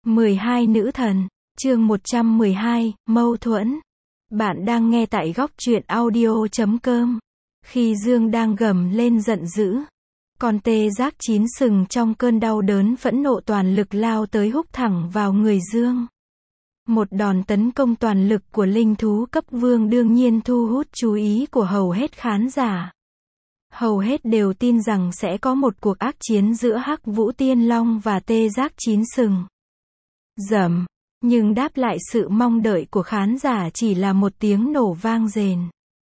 12 nữ thần, chương 112, mâu thuẫn. Bạn đang nghe tại góc truyện audio.com. Khi Dương đang gầm lên giận dữ, con tê giác chín sừng trong cơn đau đớn phẫn nộ toàn lực lao tới húc thẳng vào người Dương. Một đòn tấn công toàn lực của linh thú cấp vương đương nhiên thu hút chú ý của hầu hết khán giả. Hầu hết đều tin rằng sẽ có một cuộc ác chiến giữa Hắc Vũ Tiên Long và tê giác chín sừng. Rầm, nhưng đáp lại sự mong đợi của khán giả chỉ là một tiếng nổ vang rền.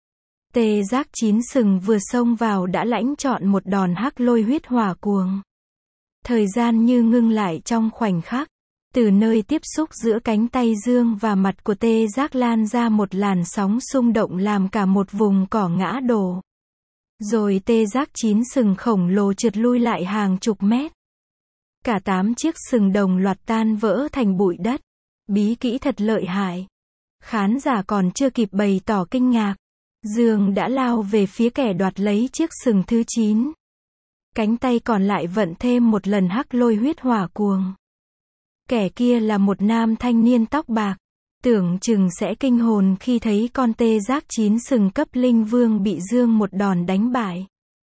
Tê giác chín sừng vừa xông vào đã lãnh trọn một đòn hắc lôi huyết hỏa cuồng. Thời gian như ngưng lại trong khoảnh khắc. Từ nơi tiếp xúc giữa cánh tay Dương và mặt của tê giác lan ra một làn sóng xung động làm cả một vùng cỏ ngã đổ. Rồi tê giác chín sừng khổng lồ trượt lui lại hàng chục mét. Cả 8 chiếc sừng đồng loạt tan vỡ thành bụi đất. Bí kỹ thật lợi hại. Khán giả còn chưa kịp bày tỏ kinh ngạc. Dương đã lao về phía kẻ đoạt lấy chiếc sừng thứ 9. Cánh tay còn lại vận thêm một lần hắc lôi huyết hỏa cuồng. Kẻ kia là một nam thanh niên tóc bạc. Tưởng chừng sẽ kinh hồn khi thấy con tê giác chín sừng cấp linh vương bị Dương một đòn đánh bại.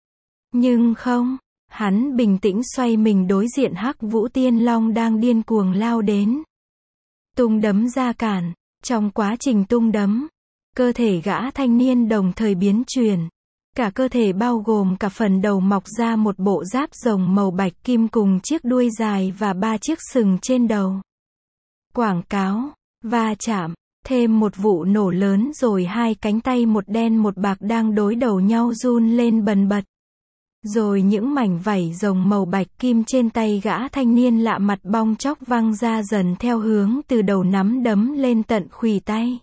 Nhưng không, hắn bình tĩnh xoay mình đối diện Hắc Vũ Tiên Long đang điên cuồng lao đến. Tung đấm ra cản. Trong quá trình tung đấm, cơ thể gã thanh niên đồng thời biến chuyển. Cả cơ thể bao gồm cả phần đầu mọc ra một bộ giáp rồng màu bạch kim cùng chiếc đuôi dài và 3 chiếc sừng trên đầu. Quảng cáo, va chạm, thêm một vụ nổ lớn rồi hai cánh tay một đen một bạc đang đối đầu nhau run lên bần bật. Rồi những mảnh vảy rồng màu bạch kim trên tay gã thanh niên lạ mặt bong chóc văng ra dần theo hướng từ đầu nắm đấm lên tận khuỷu tay.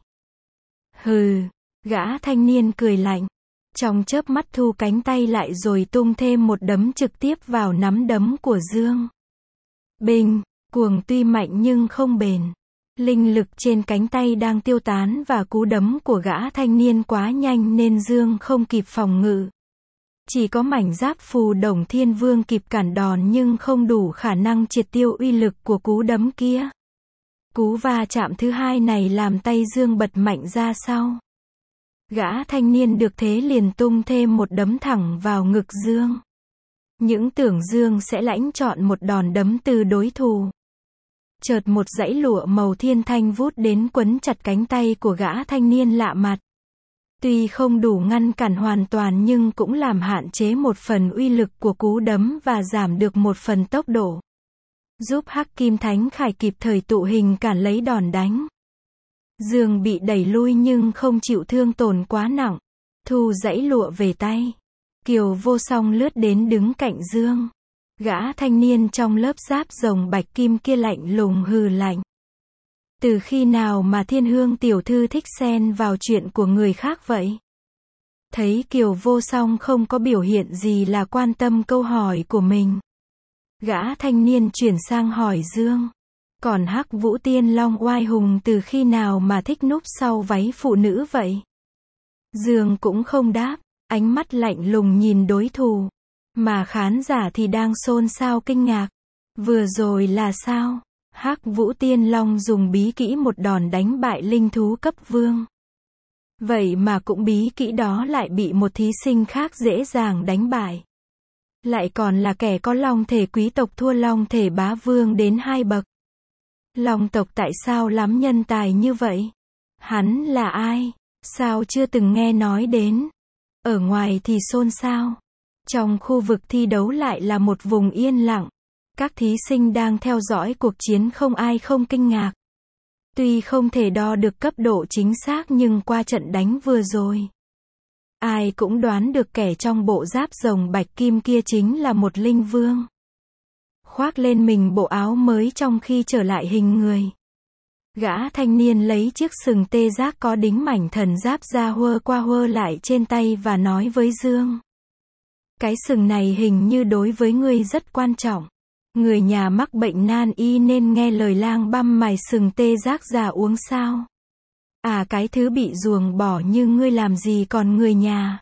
Hừ, gã thanh niên cười lạnh. Trong chớp mắt thu cánh tay lại rồi tung thêm một đấm trực tiếp vào nắm đấm của Dương. Bình, cuồng tuy mạnh nhưng không bền. Linh lực trên cánh tay đang tiêu tán và cú đấm của gã thanh niên quá nhanh nên Dương không kịp phòng ngự. Chỉ có mảnh giáp phù Đồng Thiên Vương kịp cản đòn nhưng không đủ khả năng triệt tiêu uy lực của cú đấm kia. Cú va chạm thứ hai này làm tay Dương bật mạnh ra sau. Gã thanh niên được thế liền tung thêm một đấm thẳng vào ngực Dương. Những tưởng Dương sẽ lãnh trọn một đòn đấm từ đối thủ. Chợt một dãy lụa màu thiên thanh vút đến quấn chặt cánh tay của gã thanh niên lạ mặt. Tuy không đủ ngăn cản hoàn toàn nhưng cũng làm hạn chế một phần uy lực của cú đấm và giảm được một phần tốc độ. Giúp Hắc Kim Thánh Khải kịp thời tụ hình cản lấy đòn đánh. Dương bị đẩy lui nhưng không chịu thương tổn quá nặng. Thu dãy lụa về tay. Kiều Vô Song lướt đến đứng cạnh Dương. Gã thanh niên trong lớp giáp rồng bạch kim kia lạnh lùng hừ lạnh. Từ khi nào mà Thiên Hương tiểu thư thích xen vào chuyện của người khác vậy? Thấy Kiều Vô Song không có biểu hiện gì là quan tâm câu hỏi của mình. Gã thanh niên chuyển sang hỏi Dương. Còn Hắc Vũ Tiên Long oai hùng từ khi nào mà thích núp sau váy phụ nữ vậy? Dương cũng không đáp, ánh mắt lạnh lùng nhìn đối thủ. Mà khán giả thì đang xôn xao kinh ngạc. Vừa rồi là sao? Hắc Vũ Tiên Long dùng bí kỹ một đòn đánh bại linh thú cấp vương. Vậy mà cũng bí kỹ đó lại bị một thí sinh khác dễ dàng đánh bại. Lại còn là kẻ có long thể quý tộc thua long thể bá vương đến 2 bậc. Long tộc tại sao lắm nhân tài như vậy? Hắn là ai? Sao chưa từng nghe nói đến? Ở ngoài thì xôn xao. Trong khu vực thi đấu lại là một vùng yên lặng. Các thí sinh đang theo dõi cuộc chiến không ai không kinh ngạc. Tuy không thể đo được cấp độ chính xác nhưng qua trận đánh vừa rồi, ai cũng đoán được kẻ trong bộ giáp rồng bạch kim kia chính là một linh vương. Khoác lên mình bộ áo mới trong khi trở lại hình người. Gã thanh niên lấy chiếc sừng tê giác có đính mảnh thần giáp ra huơ qua huơ lại trên tay và nói với Dương. Cái sừng này hình như đối với ngươi rất quan trọng. Người nhà mắc bệnh nan y nên nghe lời lang băm mài sừng tê giác già uống sao? À, cái thứ bị ruồng bỏ như ngươi làm gì còn người nhà?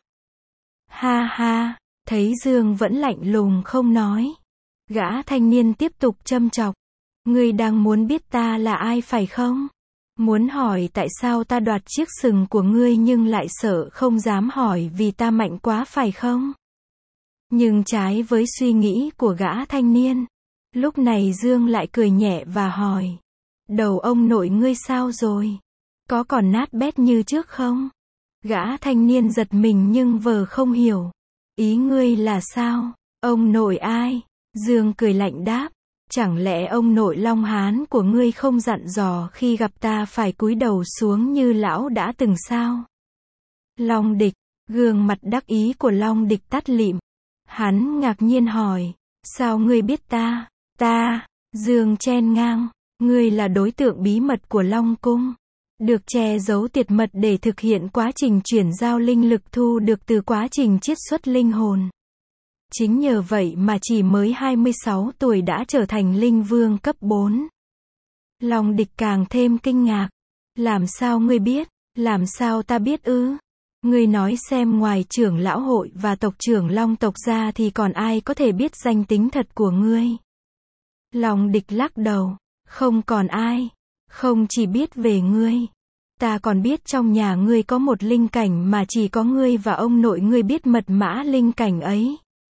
Ha ha, thấy Dương vẫn lạnh lùng không nói. Gã thanh niên tiếp tục châm chọc. Ngươi đang muốn biết ta là ai phải không? Muốn hỏi tại sao ta đoạt chiếc sừng của ngươi nhưng lại sợ không dám hỏi vì ta mạnh quá phải không? Nhưng trái với suy nghĩ của gã thanh niên, lúc này Dương lại cười nhẹ và hỏi. Đầu ông nội ngươi sao rồi? Có còn nát bét như trước không? Gã thanh niên giật mình nhưng vờ không hiểu. Ý ngươi là sao? Ông nội ai? Dương cười lạnh đáp. Chẳng lẽ ông nội Long Hán của ngươi không dặn dò khi gặp ta phải cúi đầu xuống như lão đã từng sao? Long Địch, gương mặt đắc ý của Long Địch tắt lịm. Hắn ngạc nhiên hỏi, sao ngươi biết ta? Ta, Dương chen ngang, ngươi là đối tượng bí mật của Long Cung. Được che giấu tuyệt mật để thực hiện quá trình chuyển giao linh lực thu được từ quá trình chiết xuất linh hồn. Chính nhờ vậy mà chỉ mới 26 tuổi đã trở thành linh vương cấp 4. Long Địch càng thêm kinh ngạc. Làm sao ngươi biết? Làm sao ta biết ư? Ngươi nói xem ngoài trưởng lão hội và tộc trưởng Long tộc ra thì còn ai có thể biết danh tính thật của ngươi? Long Địch lắc đầu. Không còn ai. Không chỉ biết về ngươi. Ta còn biết trong nhà ngươi có một linh cảnh mà chỉ có ngươi và ông nội ngươi biết mật mã linh cảnh ấy.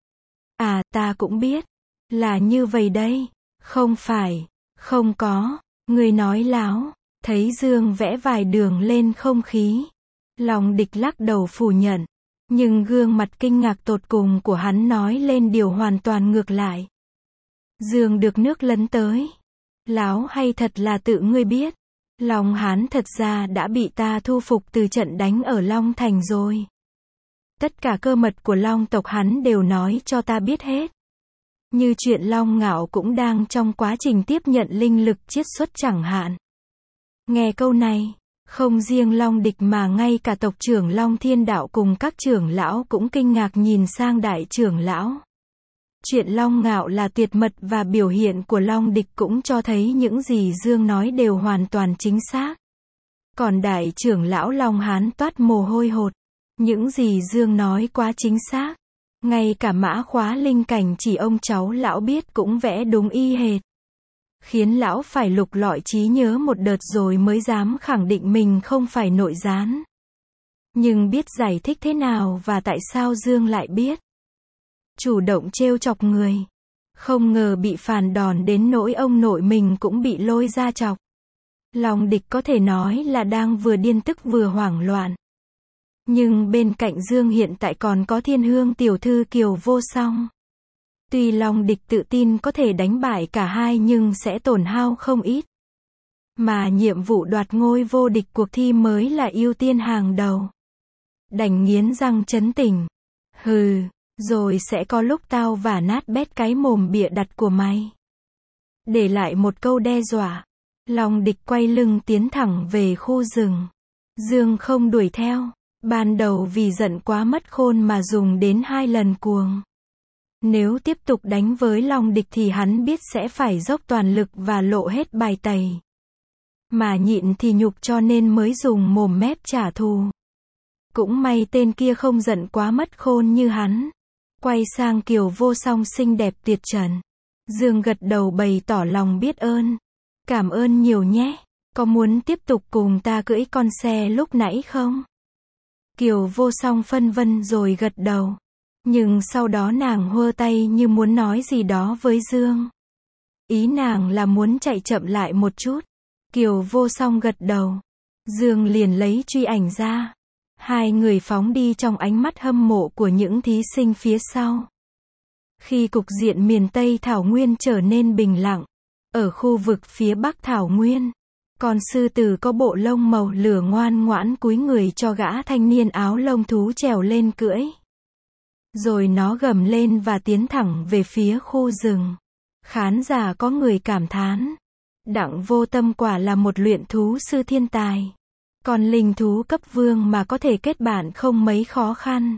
À, ta cũng biết. Là như vậy đây. Không phải. Không có. Ngươi nói láo. Thấy Dương vẽ vài đường lên không khí. Long Địch lắc đầu phủ nhận. Nhưng gương mặt kinh ngạc tột cùng của hắn nói lên điều hoàn toàn ngược lại. Dương được nước lấn tới. Láo hay thật là tự ngươi biết. Long Hán thật ra đã bị ta thu phục từ trận đánh ở Long Thành rồi. Tất cả cơ mật của Long tộc hắn đều nói cho ta biết hết. Như chuyện Long Ngạo cũng đang trong quá trình tiếp nhận linh lực chiết xuất chẳng hạn. Nghe câu này, không riêng Long Địch mà ngay cả tộc trưởng Long Thiên Đạo cùng các trưởng lão cũng kinh ngạc nhìn sang đại trưởng lão. Chuyện Long Ngạo là tuyệt mật và biểu hiện của Long Địch cũng cho thấy những gì Dương nói đều hoàn toàn chính xác. Còn đại trưởng lão Long Hán toát mồ hôi hột. Những gì Dương nói quá chính xác. Ngay cả mã khóa linh cảnh chỉ ông cháu lão biết cũng vẽ đúng y hệt. Khiến lão phải lục lọi trí nhớ một đợt rồi mới dám khẳng định mình không phải nội gián. Nhưng biết giải thích thế nào và tại sao Dương lại biết. Chủ động trêu chọc người. Không ngờ bị phản đòn đến nỗi ông nội mình cũng bị lôi ra chọc. Long Địch có thể nói là đang vừa điên tức vừa hoảng loạn. Nhưng bên cạnh Dương hiện tại còn có Thiên Hương tiểu thư Kiều Vô Song. Tuy Long Địch tự tin có thể đánh bại cả hai nhưng sẽ tổn hao không ít. Mà nhiệm vụ đoạt ngôi vô địch cuộc thi mới là ưu tiên hàng đầu. Đành nghiến răng trấn tĩnh. Hừ, rồi sẽ có lúc tao vả nát bét cái mồm bịa đặt của mày. Để lại một câu đe dọa. Long Địch quay lưng tiến thẳng về khu rừng. Dương không đuổi theo. Ban đầu vì giận quá mất khôn mà dùng đến 2 lần cuồng. Nếu tiếp tục đánh với Long Địch thì hắn biết sẽ phải dốc toàn lực và lộ hết bài tẩy. Mà nhịn thì nhục cho nên mới dùng mồm mép trả thù. Cũng may tên kia không giận quá mất khôn như hắn. Quay sang Kiều Vô Song xinh đẹp tuyệt trần. Dương gật đầu bày tỏ lòng biết ơn. Cảm ơn nhiều nhé. Có muốn tiếp tục cùng ta cưỡi con xe lúc nãy không? Kiều Vô Song phân vân rồi gật đầu. Nhưng sau đó nàng hơ tay như muốn nói gì đó với Dương. Ý nàng là muốn chạy chậm lại một chút. Kiều Vô Song gật đầu. Dương liền lấy truy ảnh ra. Hai người phóng đi trong ánh mắt hâm mộ của những thí sinh phía sau. Khi cục diện miền Tây Thảo Nguyên trở nên bình lặng, ở khu vực phía Bắc Thảo Nguyên, con sư tử có bộ lông màu lửa ngoan ngoãn cúi người cho gã thanh niên áo lông thú trèo lên cưỡi. Rồi nó gầm lên và tiến thẳng về phía khu rừng. Khán giả có người cảm thán. Đặng Vô Tâm quả là một luyện thú sư thiên tài. Còn linh thú cấp vương mà có thể kết bạn không mấy khó khăn.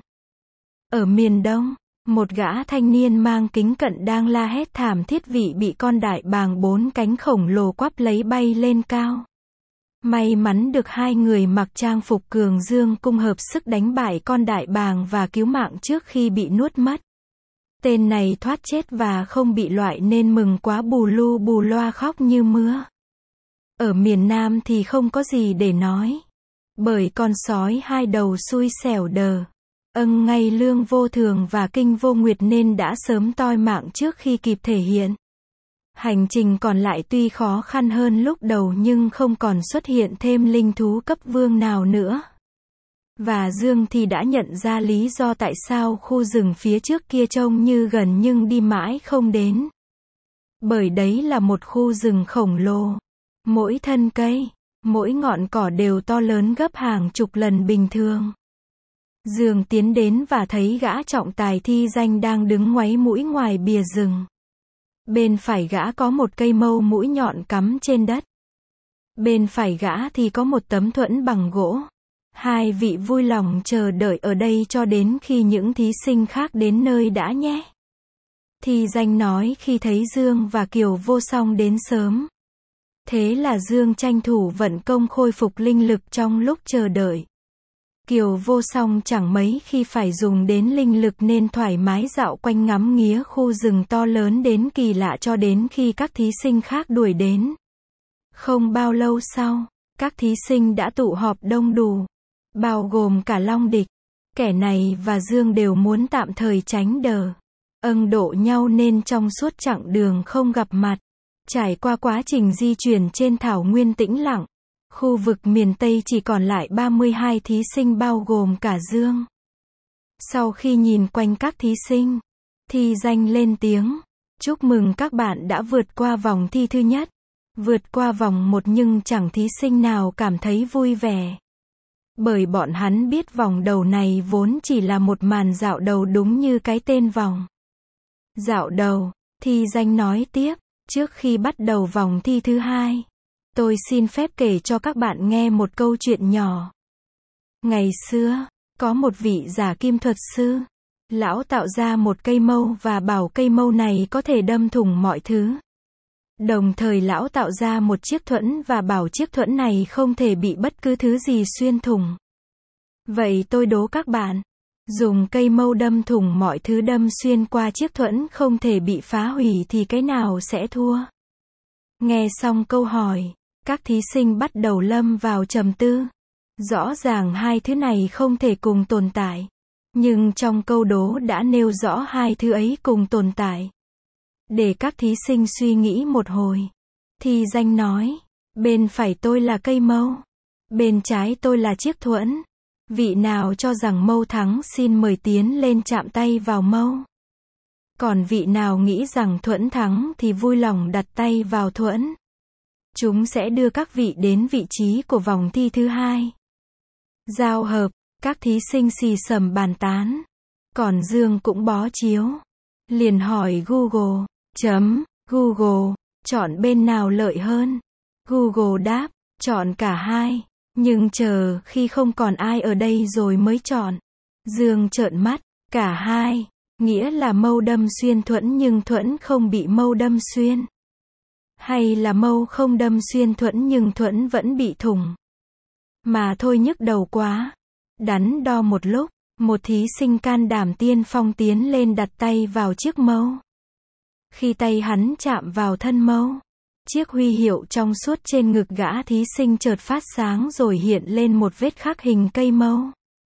Ở miền Đông, một gã thanh niên mang kính cận đang la hét thảm thiết vì bị con đại bàng 4 cánh khổng lồ quắp lấy bay lên cao. May mắn được hai người mặc trang phục cường dương cung hợp sức đánh bại con đại bàng và cứu mạng trước khi bị nuốt mất. Tên này thoát chết và không bị loại nên mừng quá bù lu bù loa khóc như mưa. Ở miền Nam thì không có gì để nói. Bởi con sói hai đầu xui xẻo đờ. Ngay lương vô thường và kinh vô nguyệt nên đã sớm toi mạng trước khi kịp thể hiện. Hành trình còn lại tuy khó khăn hơn lúc đầu nhưng không còn xuất hiện thêm linh thú cấp vương nào nữa. Và Dương thì đã nhận ra lý do tại sao khu rừng phía trước kia trông như gần nhưng đi mãi không đến. Bởi đấy là một khu rừng khổng lồ. Mỗi thân cây, mỗi ngọn cỏ đều to lớn gấp hàng chục lần bình thường. Dương tiến đến và thấy gã trọng tài thi danh đang đứng ngoáy mũi ngoài bìa rừng. Bên phải gã có một cây mâu mũi nhọn cắm trên đất. Bên phải gã thì có một tấm thuẫn bằng gỗ. Hai vị vui lòng chờ đợi ở đây cho đến khi những thí sinh khác đến nơi đã nhé. Thi danh nói khi thấy Dương và Kiều Vô Song đến sớm. Thế là Dương tranh thủ vận công khôi phục linh lực trong lúc chờ đợi. Kiều Vô Song chẳng mấy khi phải dùng đến linh lực nên thoải mái dạo quanh ngắm nghía khu rừng to lớn đến kỳ lạ cho đến khi các thí sinh khác đuổi đến. Không bao lâu sau, các thí sinh đã tụ họp đông đủ, bao gồm cả Long Địch. Kẻ này và Dương đều muốn tạm thời tránh đờ. Độ nhau nên trong suốt chặng đường không gặp mặt. Trải qua quá trình di chuyển trên thảo nguyên tĩnh lặng, khu vực miền Tây chỉ còn lại 32 thí sinh bao gồm cả Dương. Sau khi nhìn quanh các thí sinh, thi danh lên tiếng. Chúc mừng các bạn đã vượt qua vòng thi thứ nhất. Vượt qua vòng 1 nhưng chẳng thí sinh nào cảm thấy vui vẻ. Bởi bọn hắn biết vòng đầu này vốn chỉ là một màn dạo đầu đúng như cái tên vòng. Dạo đầu, thi danh nói tiếp. Trước khi bắt đầu vòng thi thứ hai, tôi xin phép kể cho các bạn nghe một câu chuyện nhỏ. Ngày xưa, có một vị giả kim thuật sư. Lão tạo ra một cây mâu và bảo cây mâu này có thể đâm thủng mọi thứ. Đồng thời lão tạo ra một chiếc thuẫn và bảo chiếc thuẫn này không thể bị bất cứ thứ gì xuyên thủng. Vậy tôi đố các bạn, dùng cây mâu đâm thủng mọi thứ đâm xuyên qua chiếc thuẫn không thể bị phá hủy thì cái nào sẽ thua? Nghe xong câu hỏi, các thí sinh bắt đầu lâm vào trầm tư. Rõ ràng hai thứ này không thể cùng tồn tại. Nhưng trong câu đố đã nêu rõ hai thứ ấy cùng tồn tại. Để các thí sinh suy nghĩ một hồi, thi danh nói, bên phải tôi là cây mâu, bên trái tôi là chiếc thuẫn. Vị nào cho rằng mâu thắng xin mời tiến lên chạm tay vào mâu. Còn vị nào nghĩ rằng thuẫn thắng thì vui lòng đặt tay vào thuẫn. Chúng sẽ đưa các vị đến vị trí của vòng thi thứ hai. Giao hợp, các thí sinh xì xầm bàn tán. Còn Dương cũng bó chiếu. Liền hỏi Google, Google, chọn bên nào lợi hơn? Google đáp, chọn cả hai. Nhưng chờ khi không còn ai ở đây rồi mới chọn. Dương trợn mắt, cả hai, nghĩa là mâu đâm xuyên thuẫn nhưng thuẫn không bị mâu đâm xuyên. Hay là mâu không đâm xuyên thuẫn nhưng thuẫn vẫn bị thủng. Mà thôi nhức đầu quá. Đắn đo một lúc, một thí sinh can đảm tiên phong tiến lên đặt tay vào chiếc mâu. Khi tay hắn chạm vào thân mâu, chiếc huy hiệu trong suốt trên ngực gã thí sinh chợt phát sáng rồi hiện lên một vết khắc hình cây mâu.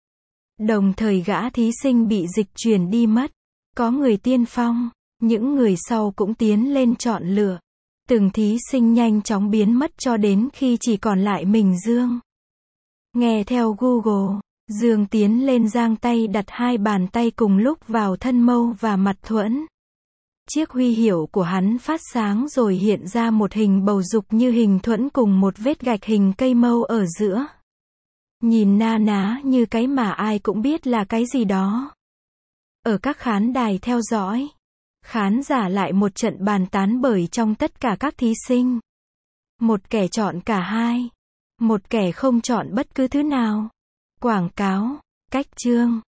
Đồng thời gã thí sinh bị dịch chuyển đi mất. Có người tiên phong, những người sau cũng tiến lên chọn lựa. Từng thí sinh nhanh chóng biến mất cho đến khi chỉ còn lại mình Dương. Nghe theo Google, Dương tiến lên giang tay đặt hai bàn tay cùng lúc vào thân mâu và mặt thuẫn. Chiếc huy hiệu của hắn phát sáng rồi hiện ra một hình bầu dục như hình thuẫn cùng một vết gạch hình cây mâu ở giữa. Nhìn na ná như cái mà ai cũng biết là cái gì đó. Ở các khán đài theo dõi, khán giả lại một trận bàn tán bởi trong tất cả các thí sinh. Một kẻ chọn cả hai, một kẻ không chọn bất cứ thứ nào. Quảng cáo, cách chương.